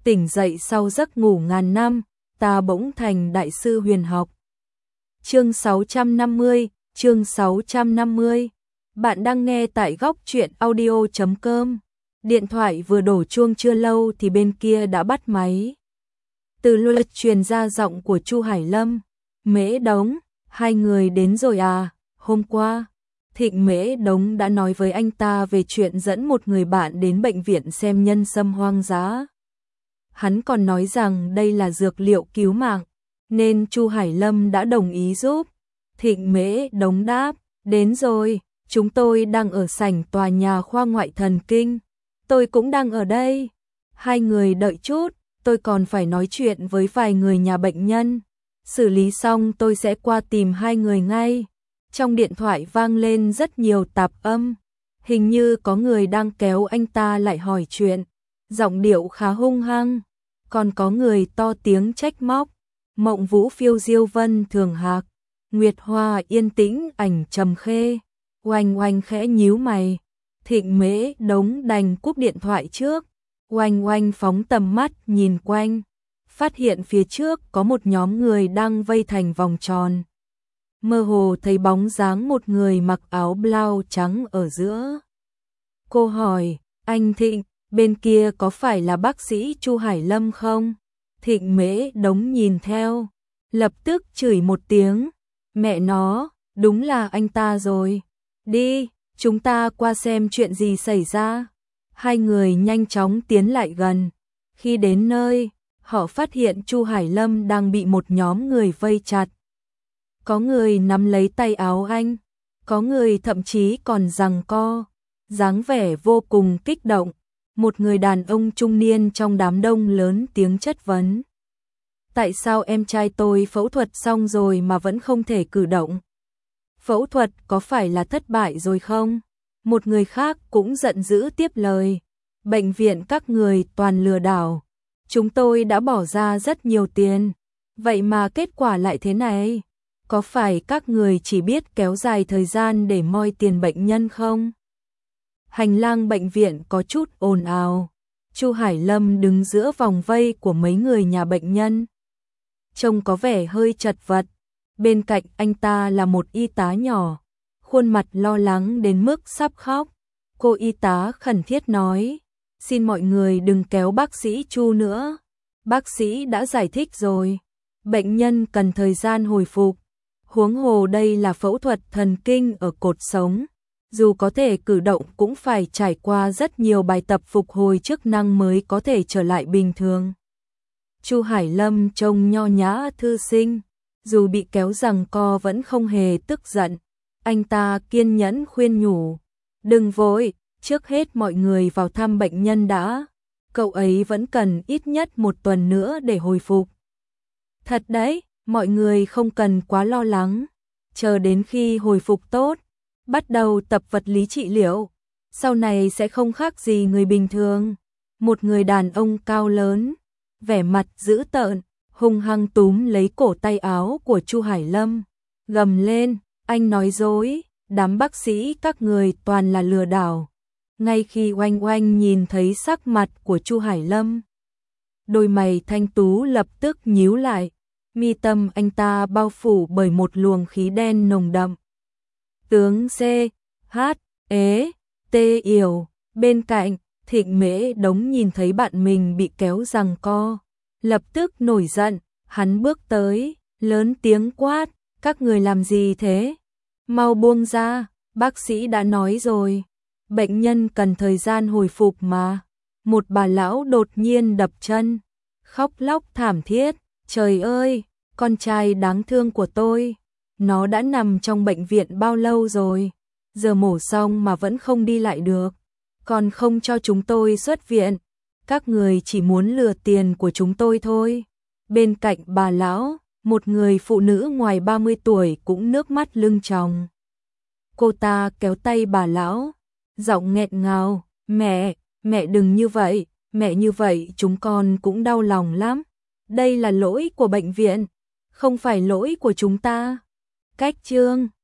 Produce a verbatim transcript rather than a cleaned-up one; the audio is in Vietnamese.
tỉnh dậy sau giấc ngủ ngàn năm, ta bỗng thành đại sư huyền học. Chương sáu trăm năm mươi, chương sáu trăm năm mươi. Bạn đang nghe tại góc truyện audio chấm com. Điện thoại vừa đổ chuông chưa lâu thì bên kia đã bắt máy. Từ luật truyền ra giọng của Chu Hải Lâm. Mễ Đống, hai người đến rồi à? Hôm qua, Thịnh Mễ Đống đã nói với anh ta về chuyện dẫn một người bạn đến bệnh viện xem nhân sâm hoang dã. Hắn còn nói rằng đây là dược liệu cứu mạng, nên Chu Hải Lâm đã đồng ý giúp. Thịnh Mễ Đống đáp, đến rồi, chúng tôi đang ở sảnh tòa nhà khoa ngoại thần kinh. Tôi cũng đang ở đây. Hai người đợi chút, tôi còn phải nói chuyện với vài người nhà bệnh nhân. Xử lý xong tôi sẽ qua tìm hai người ngay. Trong điện thoại vang lên rất nhiều tạp âm. Hình như có người đang kéo anh ta lại hỏi chuyện. Giọng điệu khá hung hăng. Còn có người to tiếng trách móc. Mộng Vũ phiêu diêu vân thường hạc. Nguyệt Hoa yên tĩnh ảnh trầm khê. Oanh oanh khẽ nhíu mày. Thịnh Mễ Đống đành cúp điện thoại trước. Oanh oanh phóng tầm mắt nhìn quanh. Phát hiện phía trước có một nhóm người đang vây thành vòng tròn. Mơ hồ thấy bóng dáng một người mặc áo blau trắng ở giữa. Cô hỏi, anh Thịnh, bên kia có phải là bác sĩ Chu Hải Lâm không? Thịnh Mễ Đống nhìn theo, lập tức chửi một tiếng. Mẹ nó, đúng là anh ta rồi. Đi, chúng ta qua xem chuyện gì xảy ra. Hai người nhanh chóng tiến lại gần. Khi đến nơi, họ phát hiện Chu Hải Lâm đang bị một nhóm người vây chặt. Có người nắm lấy tay áo anh, có người thậm chí còn giằng co, dáng vẻ vô cùng kích động. Một người đàn ông trung niên trong đám đông lớn tiếng chất vấn. Tại sao em trai tôi phẫu thuật xong rồi mà vẫn không thể cử động? Phẫu thuật có phải là thất bại rồi không? Một người khác cũng giận dữ tiếp lời. Bệnh viện các người toàn lừa đảo. Chúng tôi đã bỏ ra rất nhiều tiền. Vậy mà kết quả lại thế này. Có phải các người chỉ biết kéo dài thời gian để moi tiền bệnh nhân không? Hành lang bệnh viện có chút ồn ào. Chu Hải Lâm đứng giữa vòng vây của mấy người nhà bệnh nhân. Trông có vẻ hơi chật vật. Bên cạnh anh ta là một y tá nhỏ. Khuôn mặt lo lắng đến mức sắp khóc. Cô y tá khẩn thiết nói. Xin mọi người đừng kéo bác sĩ Chu nữa. Bác sĩ đã giải thích rồi. Bệnh nhân cần thời gian hồi phục. Huống hồ đây là phẫu thuật thần kinh ở cột sống. Dù có thể cử động cũng phải trải qua rất nhiều bài tập phục hồi chức năng mới có thể trở lại bình thường. Chu Hải Lâm trông nho nhã thư sinh. Dù bị kéo giằng co vẫn không hề tức giận. Anh ta kiên nhẫn khuyên nhủ. Đừng vội, trước hết mọi người vào thăm bệnh nhân đã. Cậu ấy vẫn cần ít nhất một tuần nữa để hồi phục. Thật đấy, mọi người không cần quá lo lắng. Chờ đến khi hồi phục tốt, bắt đầu tập vật lý trị liệu. Sau này sẽ không khác gì người bình thường. Một người đàn ông cao lớn, vẻ mặt dữ tợn, hung hăng túm lấy cổ tay áo của Chu Hải Lâm. Gầm lên, anh nói dối, đám bác sĩ các người toàn là lừa đảo. Ngay khi Oanh Oanh nhìn thấy sắc mặt của Chu Hải Lâm, đôi mày thanh tú lập tức nhíu lại, mi tâm anh ta bao phủ bởi một luồng khí đen nồng đậm. Tướng C, H, ế, T yểu, bên cạnh, Thịnh Mễ Đống nhìn thấy bạn mình bị kéo giằng co, lập tức nổi giận, hắn bước tới, lớn tiếng quát, các người làm gì thế? Mau buông ra, bác sĩ đã nói rồi. Bệnh nhân cần thời gian hồi phục mà. Một bà lão đột nhiên đập chân, khóc lóc thảm thiết. Trời ơi, con trai đáng thương của tôi. Nó đã nằm trong bệnh viện bao lâu rồi. Giờ mổ xong mà vẫn không đi lại được. Còn không cho chúng tôi xuất viện. Các người chỉ muốn lừa tiền của chúng tôi thôi. Bên cạnh bà lão, một người phụ nữ ngoài ba mươi tuổi cũng nước mắt lưng tròng. Cô ta kéo tay bà lão, giọng nghẹn ngào, mẹ, mẹ đừng như vậy, mẹ như vậy chúng con cũng đau lòng lắm. Đây là lỗi của bệnh viện, không phải lỗi của chúng ta. Cách chương